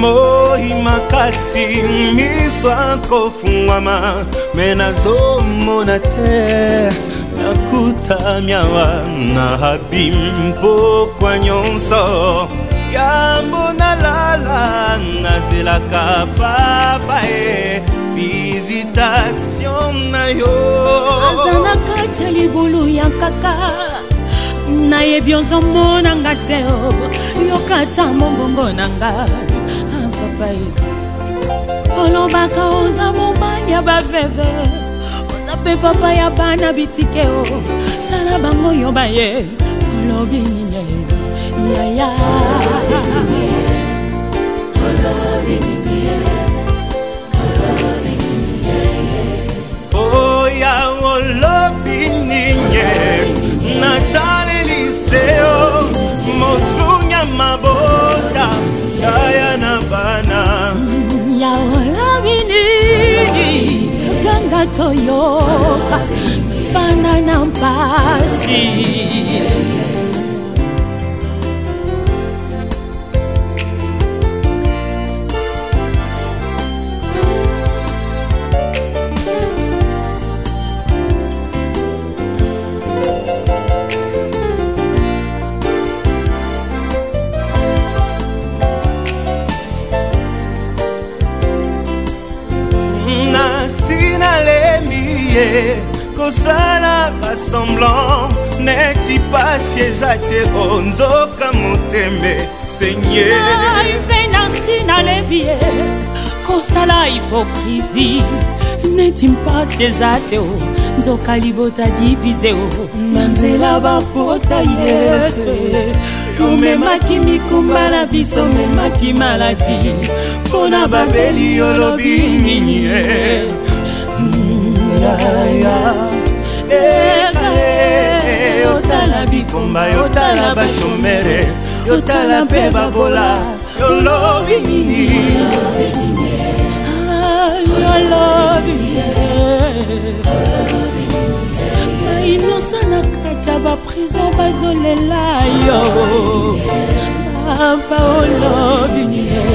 moi makasi miswa kofungwama menazomona te nakutamyawa na habimpo kwa nyonso yambo nalala nazelaka papa visitation na yo azana kacha libulu ya kaka na yebionzo mona ngateo yokata mongongo nanga papa olobaka oza mobanya baveve ozape papa ya bana bitikeo tala bango yo baye olobi nine yaya olobi nine oh ya olobi nine natale liseo mosunya mabota kaya na bana ya olobi nine ganga toyoka bana na mpasi kosala basemblant neti pasi eza te onzoka motembe senye penasi nalebie kosala hipokrisi neti mpasi eza te nzoka libota divize na nzela bapota yesu omemaki mikumba na biso memaki maladi mpona babeli olobi nini yotala bikomba yotala bashomere yotala mpe babola yolobi nini yolobi bainosa na kacha baprison bazolela yo papa olobi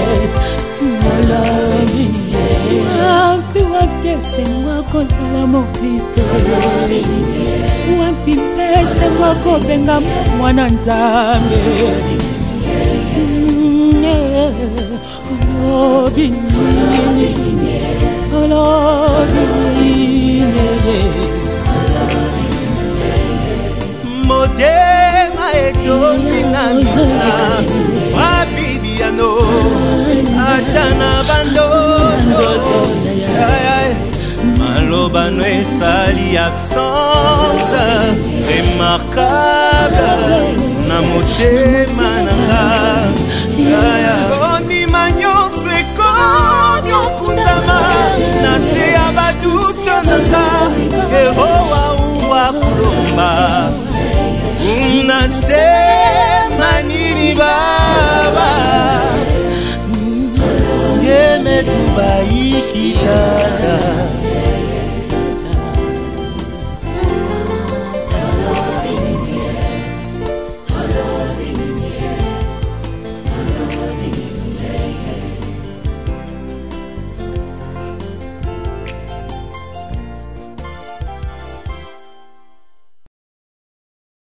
olobi wapi wapese mwako zala mokristo wapi pese mwako benga mwana nzambe olobi nini olobi nini modema etozi na mina wabibiano atana bandoto malobano esali absence remarquable na motema nanga ondima nyonso ekomi okundama na se ya baduto nanga erowa kulomba na se manini baba yemetubai